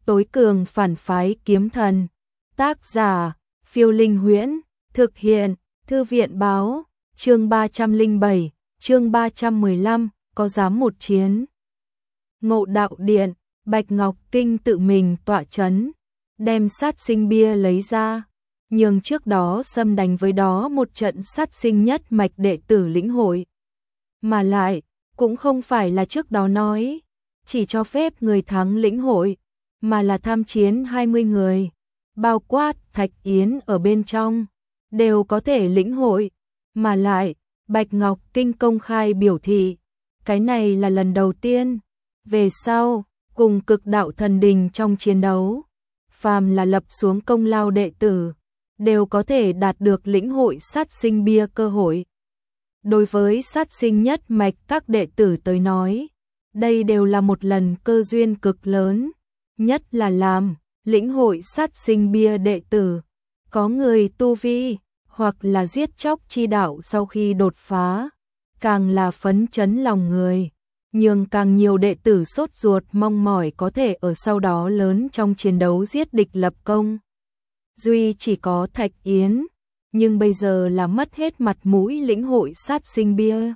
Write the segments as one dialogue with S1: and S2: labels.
S1: tối cường phản phái kiếm thần. Tác giả, Phiêu Linh Huyễn, thực hiện, Thư viện báo, chương 307, chương 315, có dám một chiến. Ngộ Đạo Điện, Bạch Ngọc Kinh tự mình tọa chấn, đem sát sinh bia lấy ra, nhưng trước đó xâm đánh với đó một trận sát sinh nhất mạch đệ tử lĩnh hội. Mà lại, cũng không phải là trước đó nói, chỉ cho phép người thắng lĩnh hội, mà là tham chiến 20 người, bao quát Thạch Yến ở bên trong, đều có thể lĩnh hội. Mà lại, Bạch Ngọc Kinh công khai biểu thị, cái này là lần đầu tiên, về sau, cùng Cực Đạo Thần Đình trong chiến đấu, phàm là lập xuống công lao đệ tử, đều có thể đạt được lĩnh hội sát sinh bia cơ hội. Đối với sát sinh nhất mạch các đệ tử tới nói, đây đều là một lần cơ duyên cực lớn, nhất là làm lĩnh hội sát sinh bia đệ tử, có người tu vi, hoặc là giết chóc chi đạo sau khi đột phá, càng là phấn chấn lòng người, nhưng càng nhiều đệ tử sốt ruột mong mỏi có thể ở sau đó lớn trong chiến đấu giết địch lập công. Duy chỉ có Thạch Yến, nhưng bây giờ là mất hết mặt mũi lĩnh hội sát sinh bia.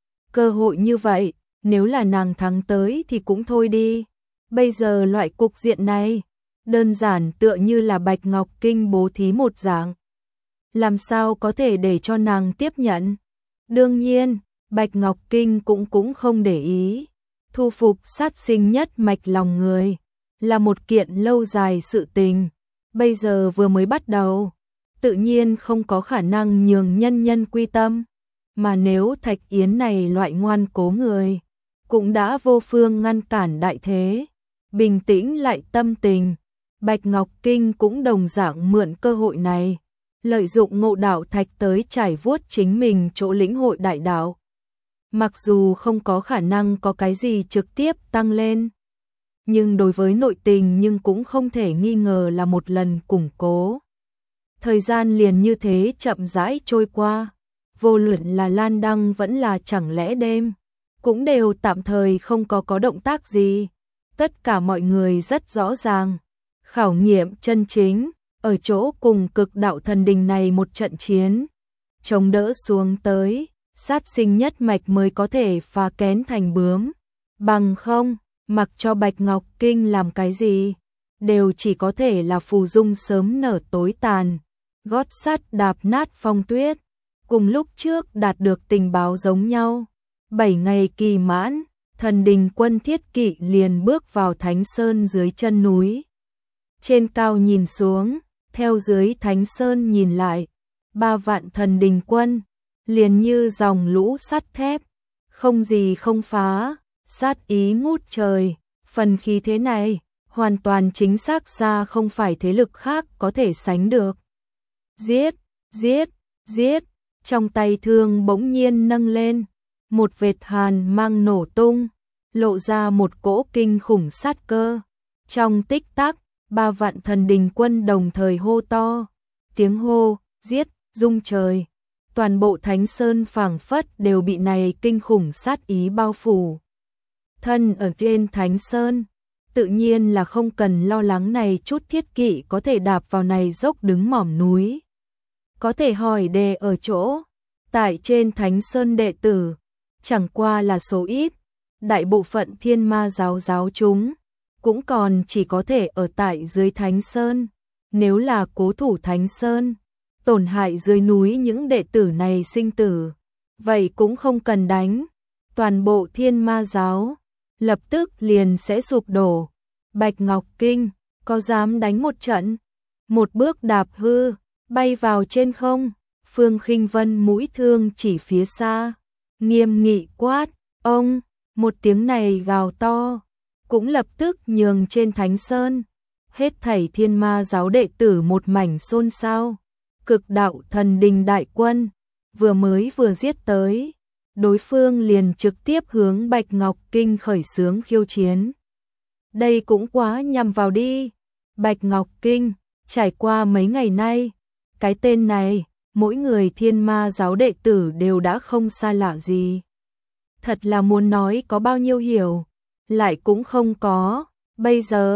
S1: Cơ hội như vậy, nếu là nàng thắng tới thì cũng thôi đi. Bây giờ loại cục diện này, đơn giản tựa như là Bạch Ngọc Kinh bố thí một dạng. Làm sao có thể để cho nàng tiếp nhận? Đương nhiên, Bạch Ngọc Kinh cũng không để ý. Thu phục sát sinh nhất mạch lòng người, là một kiện lâu dài sự tình. Bây giờ vừa mới bắt đầu, tự nhiên không có khả năng nhường nhân nhân quy tâm. Mà nếu Thạch Yến này loại ngoan cố người, cũng đã vô phương ngăn cản đại thế, bình tĩnh lại tâm tình, Bạch Ngọc Kinh cũng đồng dạng mượn cơ hội này, lợi dụng Ngộ Đạo Thạch tới trải vuốt chính mình chỗ lĩnh hội đại đạo. Mặc dù không có khả năng có cái gì trực tiếp tăng lên, nhưng đối với nội tình nhưng cũng không thể nghi ngờ là một lần củng cố. Thời gian liền như thế chậm rãi trôi qua, vô luận là Lan Đăng vẫn là Chẳng Lẽ Đêm, cũng đều tạm thời không có động tác gì. Tất cả mọi người rất rõ ràng, khảo nghiệm chân chính, ở chỗ cùng Cực Đạo Thần Đình này một trận chiến, chống đỡ xuống tới, sát sinh nhất mạch mới có thể phá kén thành bướm. Bằng không, mặc cho Bạch Ngọc Kinh làm cái gì, đều chỉ có thể là phù dung sớm nở tối tàn, gót sắt đạp nát phong tuyết. Cùng lúc trước đạt được tình báo giống nhau, 7 ngày kỳ mãn, Thần Đình quân Thiết Kỵ liền bước vào Thánh Sơn dưới chân núi. Trên cao nhìn xuống, theo dưới Thánh Sơn nhìn lại, 3 vạn Thần Đình quân, liền như dòng lũ sắt thép, không gì không phá, sát ý ngút trời. Phần khí thế này, hoàn toàn chính xác ra không phải thế lực khác có thể sánh được. Giết, giết, giết, trong tay thương bỗng nhiên nâng lên, một vệt hàn mang nổ tung, lộ ra một cỗ kinh khủng sát cơ. Trong tích tắc, 3 vạn Thần Đình quân đồng thời hô to, tiếng hô, giết, rung trời. Toàn bộ Thánh Sơn phảng phất đều bị này kinh khủng sát ý bao phủ. Thân ở trên Thánh Sơn, tự nhiên là không cần lo lắng này chút thiết kỵ có thể đạp vào này dốc đứng mỏm núi. Có thể hỏi đề ở chỗ, tại trên Thánh Sơn đệ tử, chẳng qua là số ít, đại bộ phận Thiên Ma giáo chúng, cũng còn chỉ có thể ở tại dưới Thánh Sơn. Nếu là cố thủ Thánh Sơn, tổn hại dưới núi những đệ tử này sinh tử, vậy cũng không cần đánh, toàn bộ Thiên Ma giáo lập tức liền sẽ sụp đổ. Bạch Ngọc Kinh có dám đánh một trận? Một bước đạp hư, bay vào trên không. Phương Khinh Vân mũi thương chỉ phía xa, nghiêm nghị quát, ông. Một tiếng này gào to, cũng lập tức nhường trên Thánh Sơn hết thảy Thiên Ma giáo đệ tử một mảnh xôn xao. Cực Đạo Thần Đình đại quân vừa giết tới, đối phương liền trực tiếp hướng Bạch Ngọc Kinh khởi xướng khiêu chiến. Đây cũng quá nhằm vào đi. Bạch Ngọc Kinh, trải qua mấy ngày nay, cái tên này, mỗi người Thiên Ma giáo đệ tử đều đã không xa lạ gì. Thật là muốn nói có bao nhiêu hiểu, lại cũng không có. Bây giờ,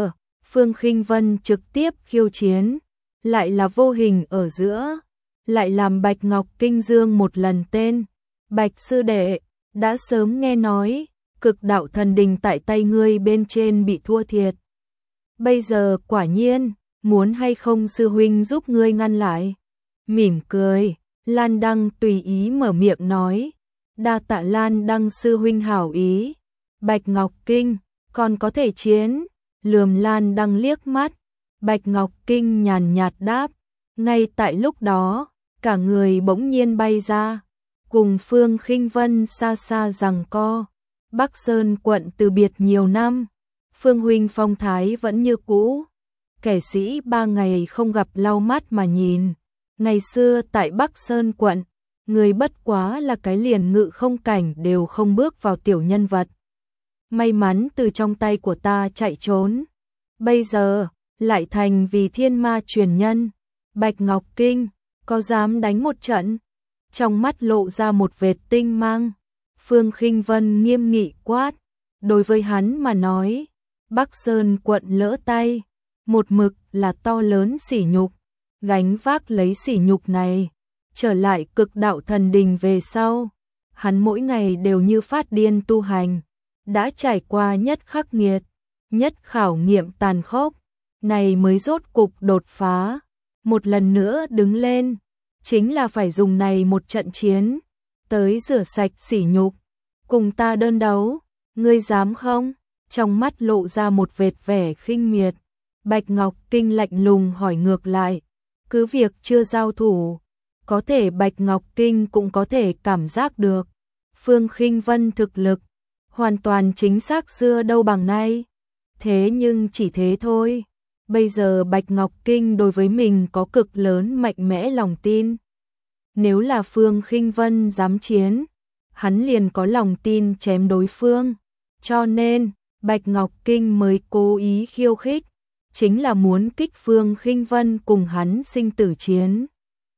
S1: Phương Khinh Vân trực tiếp khiêu chiến, lại là vô hình ở giữa, lại làm Bạch Ngọc Kinh dương một lần tên. Bạch sư đệ, đã sớm nghe nói, cực đạo thần đình tại tay ngươi bên trên bị thua thiệt. Bây giờ quả nhiên, muốn hay không sư huynh giúp ngươi ngăn lại. Mỉm cười, Lan Đăng tùy ý mở miệng nói, đa tạ Lan Đăng sư huynh hảo ý. Bạch Ngọc Kinh, còn có thể chiến, lườm Lan Đăng liếc mắt. Bạch Ngọc Kinh nhàn nhạt đáp, ngay tại lúc đó, cả người bỗng nhiên bay ra, cùng Phương Khinh Vân xa xa giằng co. Bắc Sơn quận từ biệt nhiều năm, Phương huynh phong thái vẫn như cũ. Kẻ sĩ 3 ngày không gặp lau mắt mà nhìn. Ngày xưa tại Bắc Sơn quận, người bất quá là cái liền ngự không cảnh đều không bước vào tiểu nhân vật. May mắn từ trong tay của ta chạy trốn. Bây giờ, lại thành vì thiên ma truyền nhân. Bạch Ngọc Kinh, có dám đánh một trận? Trong mắt lộ ra một vệt tinh mang. Phương Khinh Vân nghiêm nghị quát. Đối với hắn mà nói, Bắc Sơn quận lỡ tay, một mực là to lớn sỉ nhục. Gánh vác lấy sỉ nhục này, trở lại cực đạo thần đình về sau, hắn mỗi ngày đều như phát điên tu hành, đã trải qua nhất khắc nghiệt, nhất khảo nghiệm tàn khốc, này mới rốt cục đột phá, một lần nữa đứng lên, chính là phải dùng này một trận chiến, tới rửa sạch sỉ nhục, cùng ta đơn đấu, ngươi dám không? Trong mắt lộ ra một vệt vẻ khinh miệt, Bạch Ngọc Kinh lạnh lùng hỏi ngược lại. Cứ việc chưa giao thủ, có thể Bạch Ngọc Kinh cũng có thể cảm giác được. Phương Khinh Vân thực lực, hoàn toàn chính xác xưa đâu bằng nay. Thế nhưng chỉ thế thôi. Bây giờ Bạch Ngọc Kinh đối với mình có cực lớn mạnh mẽ lòng tin. Nếu là Phương Khinh Vân dám chiến, hắn liền có lòng tin chém đối phương. Cho nên, Bạch Ngọc Kinh mới cố ý khiêu khích. Chính là muốn kích Phương Khinh Vân cùng hắn sinh tử chiến.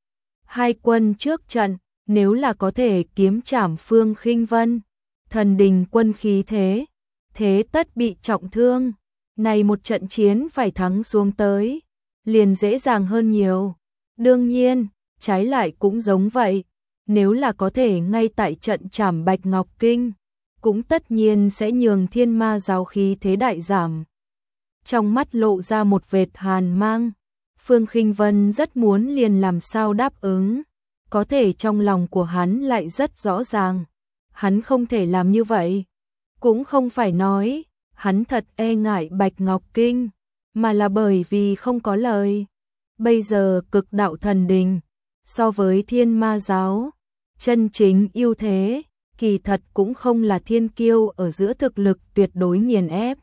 S1: Hai quân trước trận, nếu là có thể kiếm trảm Phương Khinh Vân, thần đình quân khí thế tất bị trọng thương. Này một trận chiến phải thắng xuống tới, liền dễ dàng hơn nhiều. Đương nhiên, trái lại cũng giống vậy, nếu là có thể ngay tại trận trảm Bạch Ngọc Kinh, cũng tất nhiên sẽ nhường thiên ma giáo khí thế đại giảm. Trong mắt lộ ra một vệt hàn mang, Phương Khinh Vân rất muốn liền làm sao đáp ứng, có thể trong lòng của hắn lại rất rõ ràng, hắn không thể làm như vậy, cũng không phải nói, hắn thật e ngại Bạch Ngọc Kinh, mà là bởi vì không có lời. Bây giờ cực đạo thần đình, so với thiên ma giáo, chân chính ưu thế, kỳ thật cũng không là thiên kiêu ở giữa thực lực tuyệt đối nghiền ép,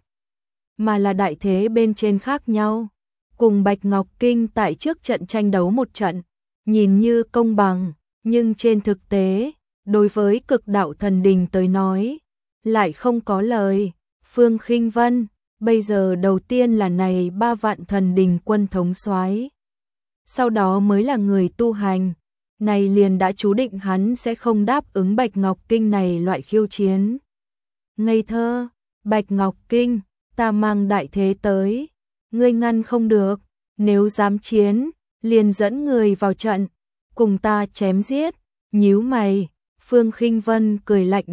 S1: mà là đại thế bên trên khác nhau. Cùng Bạch Ngọc Kinh tại trước trận tranh đấu một trận, nhìn như công bằng, nhưng trên thực tế, đối với cực đạo thần đình tới nói, lại không có lời. Phương Khinh Vân, bây giờ đầu tiên là này 3 vạn thần đình quân thống soái, sau đó mới là người tu hành, này liền đã chú định hắn sẽ không đáp ứng Bạch Ngọc Kinh này loại khiêu chiến. Ngây thơ, Bạch Ngọc Kinh, ta mang đại thế tới, ngươi ngăn không được, nếu dám chiến, liền dẫn người vào trận, cùng ta chém giết. Nhíu mày, Phương Khinh Vân cười lạnh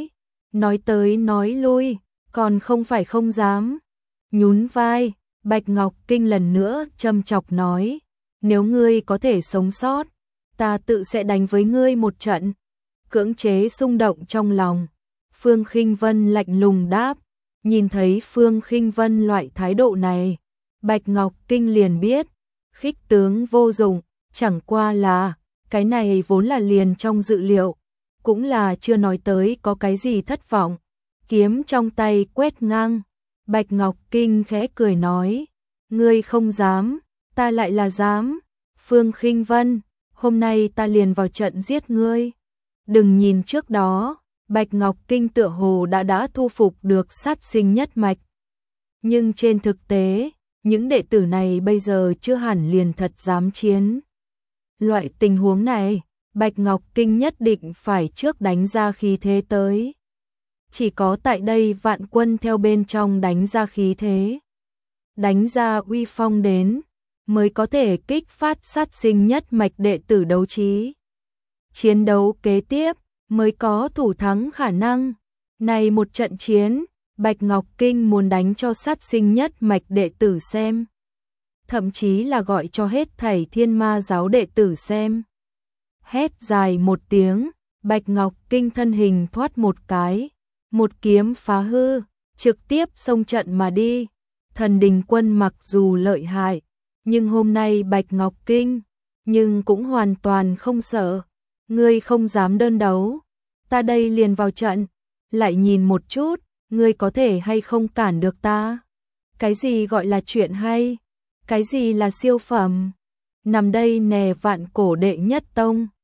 S1: nói tới nói lui, còn không phải không dám. Nhún vai, Bạch Ngọc Kinh lần nữa châm chọc nói, nếu ngươi có thể sống sót, ta tự sẽ đánh với ngươi một trận. Cưỡng chế xung động trong lòng, Phương Khinh Vân lạnh lùng đáp. Nhìn thấy Phương Khinh Vân loại thái độ này, Bạch Ngọc Kinh liền biết, khích tướng vô dụng, chẳng qua là, cái này vốn là liền trong dự liệu, cũng là chưa nói tới có cái gì thất vọng. Kiếm trong tay quét ngang, Bạch Ngọc Kinh khẽ cười nói, ngươi không dám, ta lại là dám. Phương Khinh Vân, hôm nay ta liền vào trận giết ngươi. Đừng nhìn trước đó, Bạch Ngọc Kinh tựa hồ đã thu phục được sát sinh nhất mạch. Nhưng trên thực tế, những đệ tử này bây giờ chưa hẳn liền thật dám chiến. Loại tình huống này, Bạch Ngọc Kinh nhất định phải trước đánh ra khí thế tới. Chỉ có tại đây vạn quân theo bên trong đánh ra khí thế. đánh ra uy phong đến, mới có thể kích phát sát sinh nhất mạch đệ tử đấu trí. Chiến đấu kế tiếp mới có thủ thắng khả năng. Này một trận chiến, Bạch Ngọc Kinh muốn đánh cho sát sinh nhất mạch đệ tử xem. Thậm chí là gọi cho hết thảy Thiên Ma giáo đệ tử xem. Hét dài một tiếng, Bạch Ngọc Kinh thân hình thoát một cái, một kiếm phá hư, trực tiếp xông trận mà đi. Thần Đình Quân mặc dù lợi hại, nhưng hôm nay Bạch Ngọc Kinh, nhưng cũng hoàn toàn không sợ. Ngươi không dám đơn đấu, ta đây liền vào trận, lại nhìn một chút, ngươi có thể hay không cản được ta. Cái gì gọi là chuyện hay? Cái gì là siêu phẩm? Nằm đây nè vạn cổ đệ nhất tông.